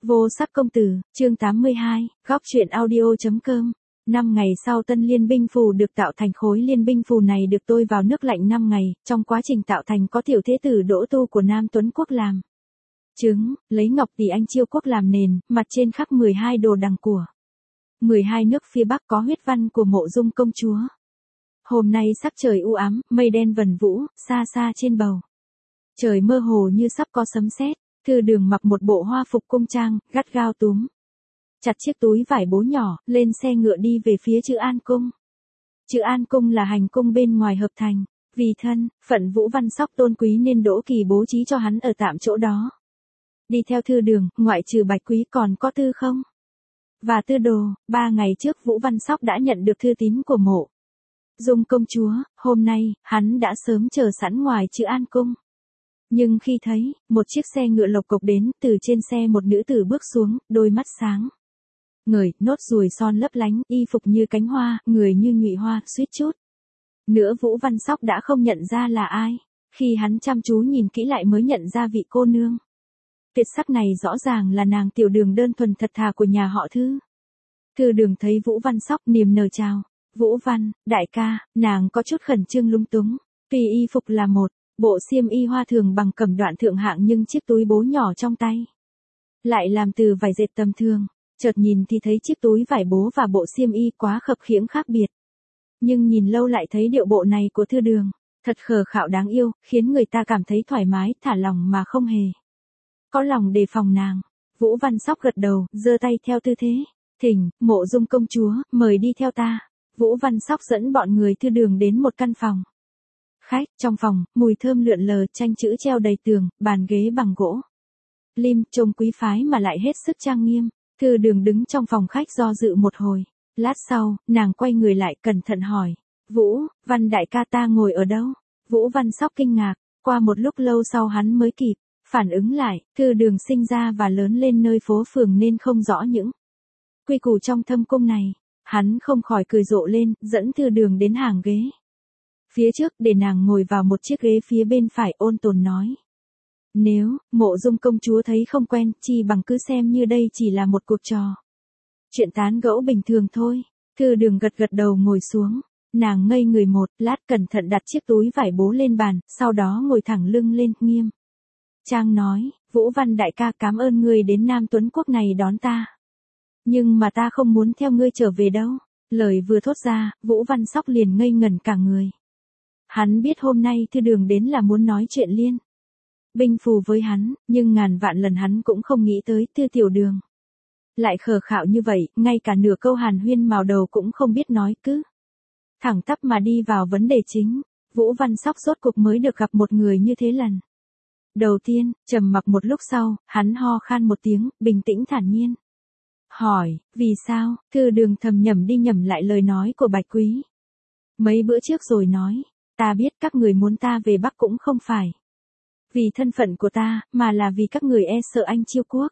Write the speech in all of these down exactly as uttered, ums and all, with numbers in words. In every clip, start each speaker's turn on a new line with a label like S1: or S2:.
S1: Vô sắc công tử, chương tám mươi hai, góc truyện audio.com. Năm ngày sau tân liên binh phù được tạo thành, khối liên binh phù này được tôi vào nước lạnh năm ngày, trong quá trình tạo thành có tiểu thế tử Đỗ Tu của Nam Tuấn Quốc làm chứng, lấy ngọc tỷ Anh Chiêu Quốc làm nền, mặt trên khắc mười hai đồ đằng của mười hai nước phía Bắc, có huyết văn của Mộ Dung công chúa. Hôm nay sắc trời u ám, mây đen vần vũ, xa xa trên bầu trời mơ hồ như sắp có sấm sét. Thư Đường mặc một bộ hoa phục cung trang, gắt gao túm chặt chiếc túi vải bố nhỏ, lên xe ngựa đi về phía Chữ An Cung. Chữ An Cung là hành cung bên ngoài hợp thành, vì thân phận Vũ Văn Sóc tôn quý nên Đỗ Kỳ bố trí cho hắn ở tạm chỗ đó. Đi theo Thư Đường, ngoại trừ Bạch Quý còn có Tư Không và Tư Đồ. Ba ngày trước Vũ Văn Sóc đã nhận được thư tín của Mộ Dung công chúa, hôm nay hắn đã sớm chờ sẵn ngoài Chữ An Cung. Nhưng khi thấy một chiếc xe ngựa lộc cộc đến, từ trên xe một nữ tử bước xuống, đôi mắt sáng ngời, nốt ruồi son lấp lánh, y phục như cánh hoa, người như nhụy hoa, suýt chút nữa Vũ Văn Sóc đã không nhận ra là ai. Khi hắn chăm chú nhìn kỹ lại mới nhận ra vị cô nương tuyệt sắc này rõ ràng là nàng Tiểu Đường đơn thuần thật thà của nhà họ Thư. Thư Đường thấy Vũ Văn Sóc niềm nở chào. Vũ Văn, đại ca. Nàng có chút khẩn trương lung túng. Tuy y phục là một bộ xiêm y hoa thường bằng cẩm đoạn thượng hạng, nhưng chiếc túi bố nhỏ trong tay lại làm từ vải dệt tầm thường. Chợt nhìn thì thấy chiếc túi vải bố và bộ xiêm y quá khập khiễng khác biệt. Nhưng nhìn lâu lại thấy điệu bộ này của Thư Đường thật khờ khạo đáng yêu, khiến người ta cảm thấy thoải mái, thả lòng mà không hề có lòng đề phòng nàng. Vũ Văn Sóc gật đầu, giơ tay theo tư thế thỉnh, Mộ Dung công chúa, mời đi theo ta. Vũ Văn Sóc dẫn bọn người Thư Đường đến một căn phòng khách. Trong phòng, mùi thơm lượn lờ, tranh chữ treo đầy tường, bàn ghế bằng gỗ lim, trông quý phái mà lại hết sức trang nghiêm. Thư Đường đứng trong phòng khách do dự một hồi. Lát sau, nàng quay người lại cẩn thận hỏi, Vũ Văn đại ca, ta ngồi ở đâu? Vũ Văn Sóc kinh ngạc, qua một lúc lâu sau hắn mới kịp phản ứng lại. Thư Đường sinh ra và lớn lên nơi phố phường nên không rõ những quy củ trong thâm cung này. Hắn không khỏi cười rộ lên, dẫn Thư Đường đến hàng ghế phía trước để nàng ngồi vào một chiếc ghế phía bên phải, ôn tồn nói, nếu Mộ Dung công chúa thấy không quen, chi bằng cứ xem như đây chỉ là một cuộc trò chuyện tán gẫu bình thường thôi. Thư Đường gật gật đầu ngồi xuống. Nàng ngây người một lát, cẩn thận đặt chiếc túi vải bố lên bàn, sau đó ngồi thẳng lưng lên, nghiêm trang nói, Vũ Văn đại ca, cảm ơn ngươi đến Nam Tuấn Quốc này đón ta. Nhưng mà ta không muốn theo ngươi trở về đâu. Lời vừa thốt ra, Vũ Văn Sóc liền ngây ngẩn cả người. Hắn biết hôm nay Thư Đường đến là muốn nói chuyện liên binh phù với hắn, nhưng ngàn vạn lần hắn cũng không nghĩ tới Thư Tiểu Đường lại khờ khạo như vậy, ngay cả nửa câu hàn huyên mào đầu cũng không biết nói, cứ thẳng tắp mà đi vào vấn đề chính. Vũ Văn Sóc rốt cuộc mới được gặp một người như thế lần đầu tiên. Trầm mặc một lúc sau, hắn ho khan một tiếng, bình tĩnh thản nhiên hỏi, vì sao? Thư Đường thầm nhẩm đi nhẩm lại lời nói của Bạch Quý mấy bữa trước rồi nói, ta biết các người muốn ta về Bắc cũng không phải vì thân phận của ta, mà là vì các người e sợ Anh Chiêu Quốc.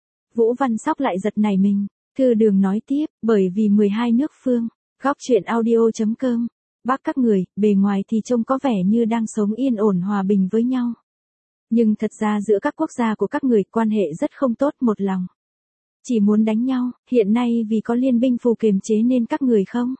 S1: Vũ Văn Sóc lại giật nảy mình. Thư Đường nói tiếp, bởi vì mười hai nước phương, góc truyện audio.com, Bắc các người, bề ngoài thì trông có vẻ như đang sống yên ổn hòa bình với nhau. Nhưng thật ra giữa các quốc gia của các người quan hệ rất không tốt, một lòng chỉ muốn đánh nhau. Hiện nay vì có liên binh phù kiềm chế nên các người không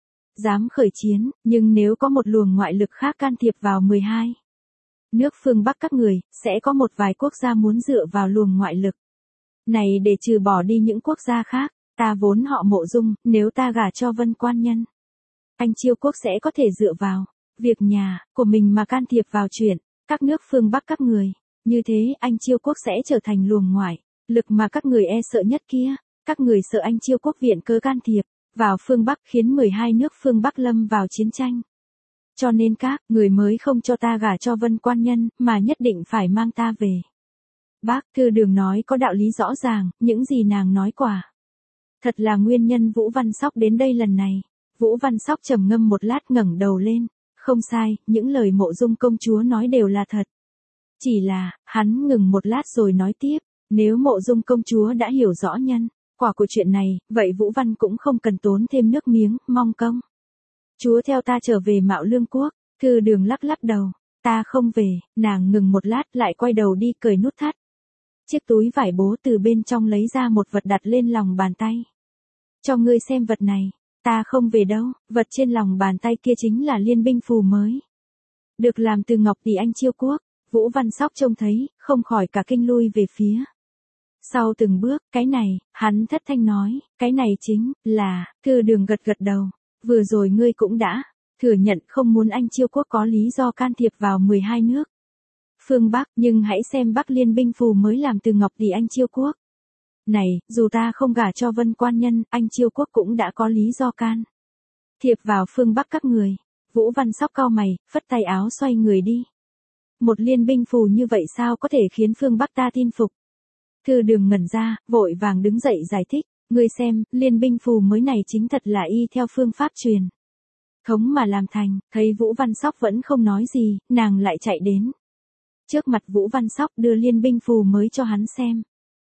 S1: dám khởi chiến, nhưng nếu có một luồng ngoại lực khác can thiệp vào mười hai nước phương Bắc các người, sẽ có một vài quốc gia muốn dựa vào luồng ngoại lực này để trừ bỏ đi những quốc gia khác. Ta vốn họ Mộ Dung, nếu ta gả cho Vân Quan Nhân, Anh Chiêu Quốc sẽ có thể dựa vào việc nhà của mình mà can thiệp vào chuyện các nước phương Bắc các người. Như thế Anh Chiêu Quốc sẽ trở thành luồng ngoại lực mà các người e sợ nhất kia. Các người sợ Anh Chiêu Quốc viện cớ can thiệp vào phương Bắc, khiến mười hai nước phương Bắc lâm vào chiến tranh. Cho nên các người mới không cho ta gả cho Vân Quan Nhân, mà nhất định phải mang ta về Bắc. Thư Đường nói có đạo lý rõ ràng, những gì nàng nói quả thật là nguyên nhân Vũ Văn Sóc đến đây lần này. Vũ Văn Sóc trầm ngâm một lát, ngẩng đầu lên, không sai, những lời Mộ Dung công chúa nói đều là thật. Chỉ là, hắn ngừng một lát rồi nói tiếp, nếu Mộ Dung công chúa đã hiểu rõ nhân quả của chuyện này, vậy Vũ Văn cũng không cần tốn thêm nước miếng, mong công chúa theo ta trở về Mạo Lương Quốc. Thư Đường lắc lắc đầu, ta không về. Nàng ngừng một lát, lại quay đầu đi cởi nút thắt chiếc túi vải bố từ bên trong lấy ra một vật đặt lên lòng bàn tay. Cho ngươi xem vật này, ta không về đâu, vật trên lòng bàn tay kia chính là liên binh phù mới. Được làm từ ngọc tỷ Anh Chiêu Quốc, Vũ Văn Sóc trông thấy, không khỏi cả kinh lui về phía. Sau từng bước, cái này, hắn thất thanh nói, cái này chính là, Thư Đường gật gật đầu, vừa rồi ngươi cũng đã thừa nhận không muốn Anh Chiêu Quốc có lý do can thiệp vào mười hai nước phương Bắc, nhưng hãy xem Bắc Liên binh phù mới làm từ ngọc tỷ Anh Chiêu Quốc. Này, dù ta không gả cho Vân Quan Nhân, Anh Chiêu Quốc cũng đã có lý do can thiệp vào phương Bắc các người. Vũ Văn Sóc cau mày, phất tay áo xoay người đi. Một liên binh phù như vậy sao có thể khiến phương Bắc ta tin phục? Thư Đường ngẩn ra, vội vàng đứng dậy giải thích, ngươi xem, liên binh phù mới này chính thật là y theo phương pháp truyền thống mà làm thành. Thấy Vũ Văn Sóc vẫn không nói gì, nàng lại chạy đến trước mặt Vũ Văn Sóc đưa liên binh phù mới cho hắn xem.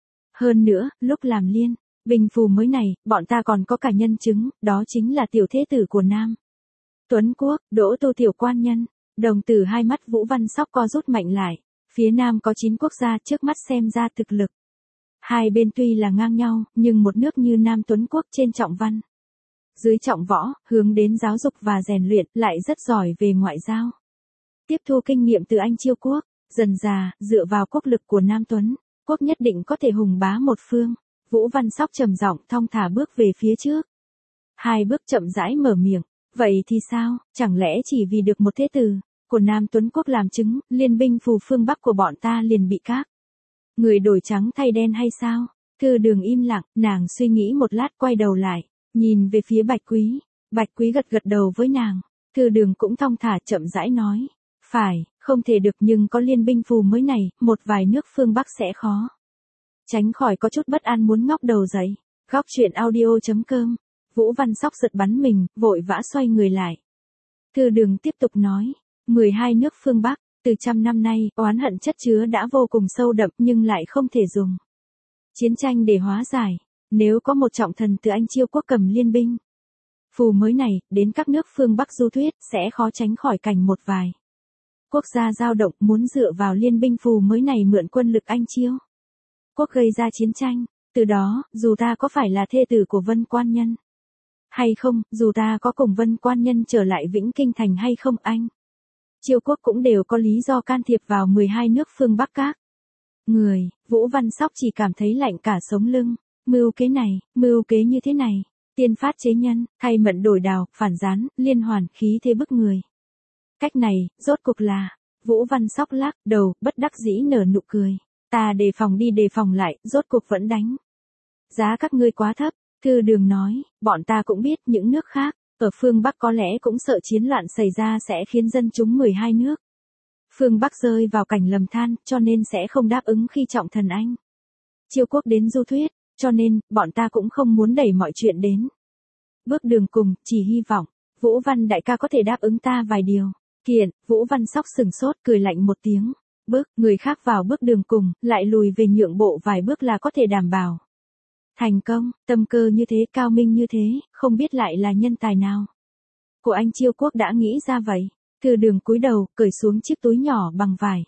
S1: Hơn nữa, lúc làm liên binh phù mới này, bọn ta còn có cả nhân chứng, đó chính là tiểu thế tử của Nam Tuấn Quốc, Đỗ Tô tiểu quan nhân. Đồng tử hai mắt Vũ Văn Sóc co rút mạnh lại. Phía Nam có chín quốc gia, trước mắt xem ra thực lực hai bên tuy là ngang nhau, nhưng một nước như Nam Tuấn Quốc trên trọng văn, dưới trọng võ, hướng đến giáo dục và rèn luyện, lại rất giỏi về ngoại giao. Tiếp thu kinh nghiệm từ Anh Chiêu Quốc, dần dà, dựa vào quốc lực của Nam Tuấn Quốc nhất định có thể hùng bá một phương. Vũ Văn Sóc trầm giọng thong thả bước về phía trước. Hai bước chậm rãi mở miệng, vậy thì sao, chẳng lẽ chỉ vì được một thế tử của Nam Tuấn Quốc làm chứng, liên binh phù phương Bắc của bọn ta liền bị các người đổi trắng thay đen hay sao? Thư Đường im lặng, nàng suy nghĩ một lát quay đầu lại, nhìn về phía Bạch Quý. Bạch Quý gật gật đầu với nàng. Thư Đường cũng thong thả chậm rãi nói, phải, không thể được, nhưng có liên binh phù mới này, một vài nước phương Bắc sẽ khó tránh khỏi có chút bất an muốn ngóc đầu dậy. Góc truyện audio chấm com. Vũ Văn Sóc giật bắn mình, vội vã xoay người lại. Thư Đường tiếp tục nói, mười hai nước phương Bắc, từ trăm năm nay, oán hận chất chứa đã vô cùng sâu đậm nhưng lại không thể dùng chiến tranh để hóa giải. Nếu có một trọng thần từ Anh Chiêu Quốc cầm liên binh phù mới này, đến các nước phương Bắc du thuyết, sẽ khó tránh khỏi cảnh một vài quốc gia dao động muốn dựa vào liên binh phù mới này mượn quân lực Anh Chiêu Quốc gây ra chiến tranh. Từ đó, dù ta có phải là thê tử của Vân Quan Nhân hay không, dù ta có cùng Vân Quan Nhân trở lại Vĩnh Kinh Thành hay không, Anh Chiêu Quốc cũng đều có lý do can thiệp vào mười hai nước phương Bắc các người. Vũ Văn Sóc chỉ cảm thấy lạnh cả sống lưng. Mưu kế này, mưu kế như thế này, tiên phát chế nhân, thay mận đổi đào, phản gián, liên hoàn, khí thế bức người. Cách này, rốt cuộc là, Vũ Văn Sóc lắc đầu, bất đắc dĩ nở nụ cười. Ta đề phòng đi đề phòng lại, rốt cuộc vẫn đánh giá các ngươi quá thấp. Thư Đường nói, bọn ta cũng biết những nước khác ở phương Bắc có lẽ cũng sợ chiến loạn xảy ra sẽ khiến dân chúng mười hai nước phương Bắc rơi vào cảnh lầm than, cho nên sẽ không đáp ứng khi trọng thần Anh Chiêu Quốc đến du thuyết, cho nên, bọn ta cũng không muốn đẩy mọi chuyện đến bước đường cùng, chỉ hy vọng Vũ Văn đại ca có thể đáp ứng ta vài điều kiện. Vũ Văn Sóc sừng sốt, cười lạnh một tiếng. Bước, người khác vào bước đường cùng, lại lùi về nhượng bộ vài bước là có thể đảm bảo thành công. Tâm cơ như thế, cao minh như thế, không biết lại là nhân tài nào của Anh Chiêu Quốc đã nghĩ ra vậy. Thư Đường cúi đầu, cởi xuống chiếc túi nhỏ bằng vải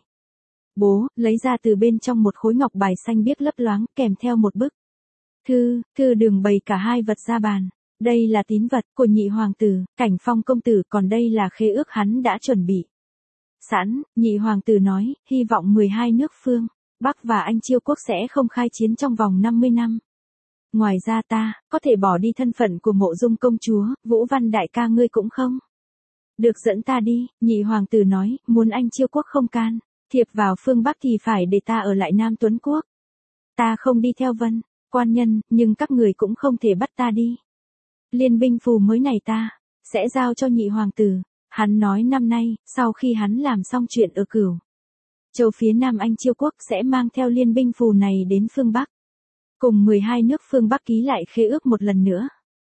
S1: bố, lấy ra từ bên trong một khối ngọc bài xanh biếc lấp loáng, kèm theo một bức thư. Thư Đường bày cả hai vật ra bàn. Đây là tín vật của nhị hoàng tử, Cảnh Phong công tử, còn đây là khế ước hắn đã chuẩn bị sẵn. Nhị hoàng tử nói, hy vọng mười hai nước phương Bắc và Anh Chiêu Quốc sẽ không khai chiến trong vòng năm mươi năm. Ngoài ra ta, có thể bỏ đi thân phận của Mộ Dung công chúa, Vũ Văn đại ca ngươi cũng không được dẫn ta đi. Nhị hoàng tử nói, muốn Anh Chiêu Quốc không can thiệp vào phương Bắc thì phải để ta ở lại Nam Tuấn Quốc. Ta không đi theo Vân Quan Nhân, nhưng các người cũng không thể bắt ta đi. Liên binh phù mới này ta sẽ giao cho nhị hoàng tử. Hắn nói năm nay, sau khi hắn làm xong chuyện ở Cửu Châu phía Nam Anh Chiêu Quốc sẽ mang theo liên binh phù này đến phương Bắc, cùng mười hai nước phương Bắc ký lại khế ước một lần nữa.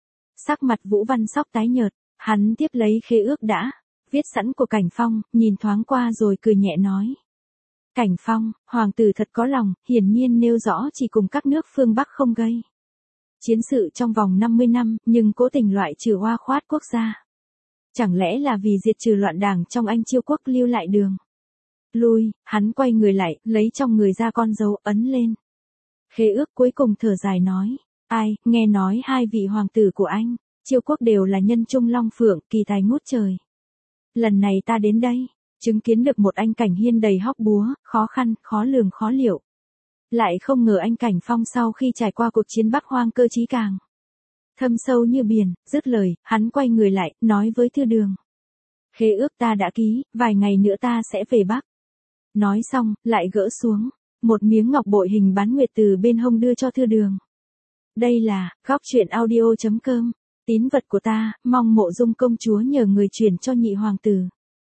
S1: Sắc mặt Vũ Văn Sóc tái nhợt, hắn tiếp lấy khế ước đã viết sẵn của Cảnh Phong, nhìn thoáng qua rồi cười nhẹ nói. Cảnh Phong, hoàng tử thật có lòng, hiển nhiên nêu rõ chỉ cùng các nước phương Bắc không gây chiến sự trong vòng năm mươi năm, nhưng cố tình loại trừ oa khoát quốc gia. Chẳng lẽ là vì diệt trừ loạn đảng trong Anh Chiêu Quốc lưu lại đường lui, hắn quay người lại, lấy trong người ra con dấu, ấn lên. Khế ước cuối cùng thở dài nói, ai, nghe nói hai vị hoàng tử của anh, Chiêu quốc đều là nhân trung long phượng, kỳ tài ngút trời. Lần này ta đến đây, chứng kiến được một anh Cảnh Hiên đầy hóc búa, khó khăn, khó lường khó liệu. Lại không ngờ anh Cảnh Phong sau khi trải qua cuộc chiến Bắc Hoang cơ trí càng thâm sâu như biển, dứt lời, hắn quay người lại, nói với Thư Đường. Khế ước ta đã ký, vài ngày nữa ta sẽ về Bắc. Nói xong, lại gỡ xuống, một miếng ngọc bội hình bán nguyệt từ bên hông đưa cho Thư Đường. Đây là, góc truyện audio.com, tín vật của ta, mong Mộ Dung công chúa nhờ người chuyển cho nhị hoàng tử.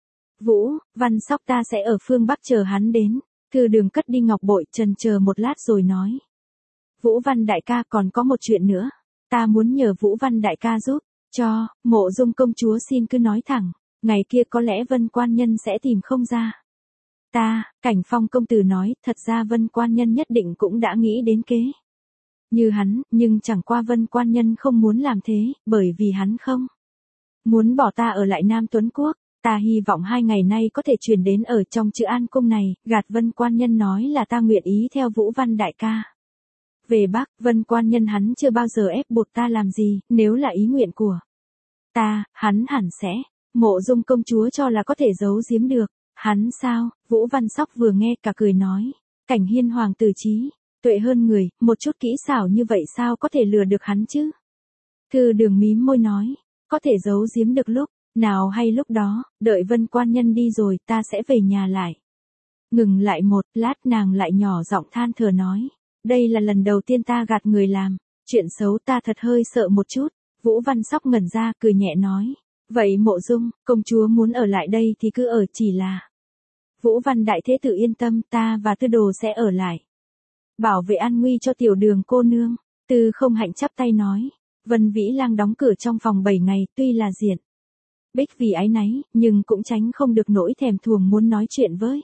S1: Vũ, Văn Sóc ta sẽ ở phương Bắc chờ hắn đến. Thư Đường cất đi ngọc bội, trần chờ một lát rồi nói. Vũ Văn đại ca còn có một chuyện nữa. Ta muốn nhờ Vũ Văn đại ca giúp, cho, Mộ Dung công chúa xin cứ nói thẳng, ngày kia có lẽ Vân Quan Nhân sẽ tìm không ra. Ta, Cảnh Phong công tử nói, thật ra Vân Quan Nhân nhất định cũng đã nghĩ đến kế như hắn, nhưng chẳng qua Vân Quan Nhân không muốn làm thế, bởi vì hắn không muốn bỏ ta ở lại Nam Tuấn Quốc. Ta hy vọng hai ngày nay có thể truyền đến ở trong chữ An Cung này, gạt Vân Quan Nhân nói là ta nguyện ý theo Vũ Văn đại ca về Bắc. Vân Quan Nhân hắn chưa bao giờ ép buộc ta làm gì, nếu là ý nguyện của ta, hắn hẳn sẽ. Mộ Dung công chúa cho là có thể giấu giếm được. Hắn sao? Vũ Văn Sóc vừa nghe cả cười nói. Cảnh Hiên hoàng tử trí tuệ hơn người, một chút kỹ xảo như vậy sao có thể lừa được hắn chứ? Thư Đường mím môi nói. Có thể giấu giếm được lúc nào hay lúc đó, đợi Vân Quan Nhân đi rồi ta sẽ về nhà lại. Ngừng lại một lát nàng lại nhỏ giọng than thở nói. Đây là lần đầu tiên ta gạt người làm, chuyện xấu ta thật hơi sợ một chút. Vũ Văn Sóc ngẩn ra cười nhẹ nói. Vậy Mộ Dung, công chúa muốn ở lại đây thì cứ ở, chỉ là. Vũ Văn đại thế tử yên tâm, ta và Tư Đồ sẽ ở lại. Bảo vệ an nguy cho tiểu Đường cô nương. Tư Không Hạnh chắp tay nói. Vân Vĩ Lang đóng cửa trong phòng bảy ngày, tuy là diện bích vì áy náy, nhưng cũng tránh không được nỗi thèm thuồng muốn nói chuyện với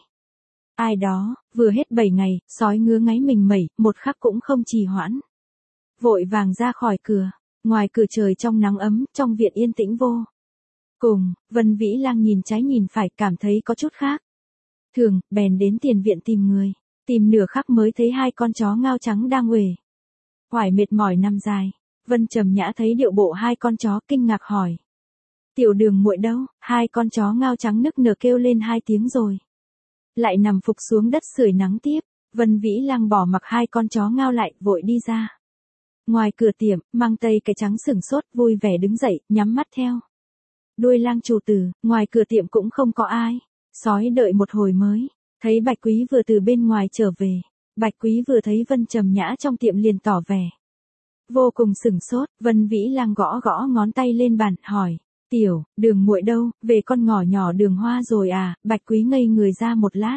S1: ai đó. Vừa hết bảy ngày, sói ngứa ngáy mình mẩy, một khắc cũng không trì hoãn. Vội vàng ra khỏi cửa, ngoài cửa trời trong nắng ấm, trong viện yên tĩnh vô cùng. Vân Vĩ Lang nhìn trái nhìn phải, cảm thấy có chút khác thường, bèn đến tiền viện tìm người. Tìm nửa khắc mới thấy hai con chó ngao trắng đang uể oải mệt mỏi nằm dài. Vân Trầm Nhã thấy điệu bộ hai con chó, kinh ngạc hỏi. Tiểu Đường muội đâu? Hai con chó ngao trắng nức nở kêu lên hai tiếng rồi lại nằm phục xuống đất sưởi nắng tiếp. Vân Vĩ Lang bỏ mặc hai con chó ngao lại, vội đi ra ngoài cửa tiệm, mang tây cái trắng sửng sốt, vui vẻ đứng dậy, nhắm mắt theo đuôi Lang chủ tử. Ngoài cửa tiệm cũng không có ai. Sói đợi một hồi mới thấy Bạch Quý vừa từ bên ngoài trở về. Bạch Quý vừa thấy Vân Trầm Nhã trong tiệm liền tỏ vẻ vô cùng sửng sốt. Vân Vĩ Lang gõ gõ ngón tay lên bàn, hỏi. Tiểu Đường muội đâu? Về con ngõ nhỏ Đường Hoa rồi à? Bạch Quý ngây người ra một lát.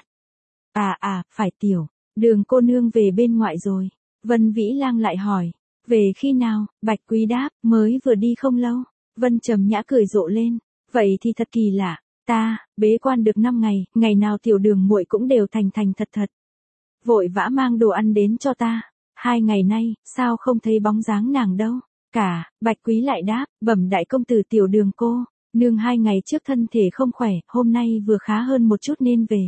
S1: À à, phải, tiểu Đường cô nương về bên ngoại rồi. Vân Vĩ Lang lại hỏi. Về khi nào? Bạch Quý đáp. Mới vừa đi không lâu. Vân Trầm Nhã cười rộ lên. Vậy thì thật kỳ lạ. Ta bế quan được năm ngày, ngày nào tiểu Đường muội cũng đều thành thành thật thật vội vã mang đồ ăn đến cho ta. Hai ngày nay, sao không thấy bóng dáng nàng đâu cả? Bạch Quý lại đáp. Bẩm đại công tử, tiểu Đường cô nương hai ngày trước thân thể không khỏe, hôm nay vừa khá hơn một chút nên về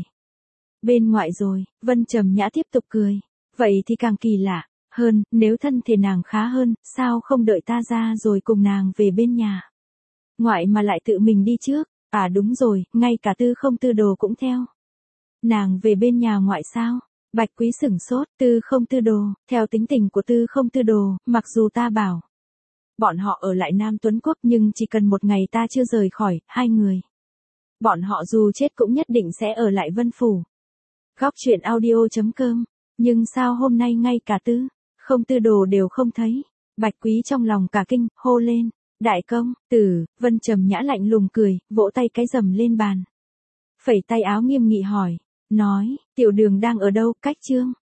S1: bên ngoại rồi. Vân Trầm Nhã tiếp tục cười. Vậy thì càng kỳ lạ hơn, nếu thân thể nàng khá hơn, sao không đợi ta ra rồi cùng nàng về bên nhà ngoại mà lại tự mình đi trước? À đúng rồi, ngay cả Tư Không Tư Đồ cũng theo nàng về bên nhà ngoại sao? Bạch Quý sửng sốt. Tư Không Tư Đồ? Theo tính tình của Tư Không Tư Đồ, mặc dù ta bảo bọn họ ở lại Nam Tuấn Quốc, nhưng chỉ cần một ngày ta chưa rời khỏi, hai người bọn họ dù chết cũng nhất định sẽ ở lại Vân Phủ. Góc truyện audio.com. Nhưng sao hôm nay ngay cả Tư Không Tư Đồ đều không thấy? Bạch Quý trong lòng cả kinh, hô lên. Đại công tử. Vân Trầm Nhã lạnh lùng cười, vỗ tay cái rầm lên bàn, phẩy tay áo nghiêm nghị hỏi. Nói, tiểu Đường đang ở đâu? Cách chương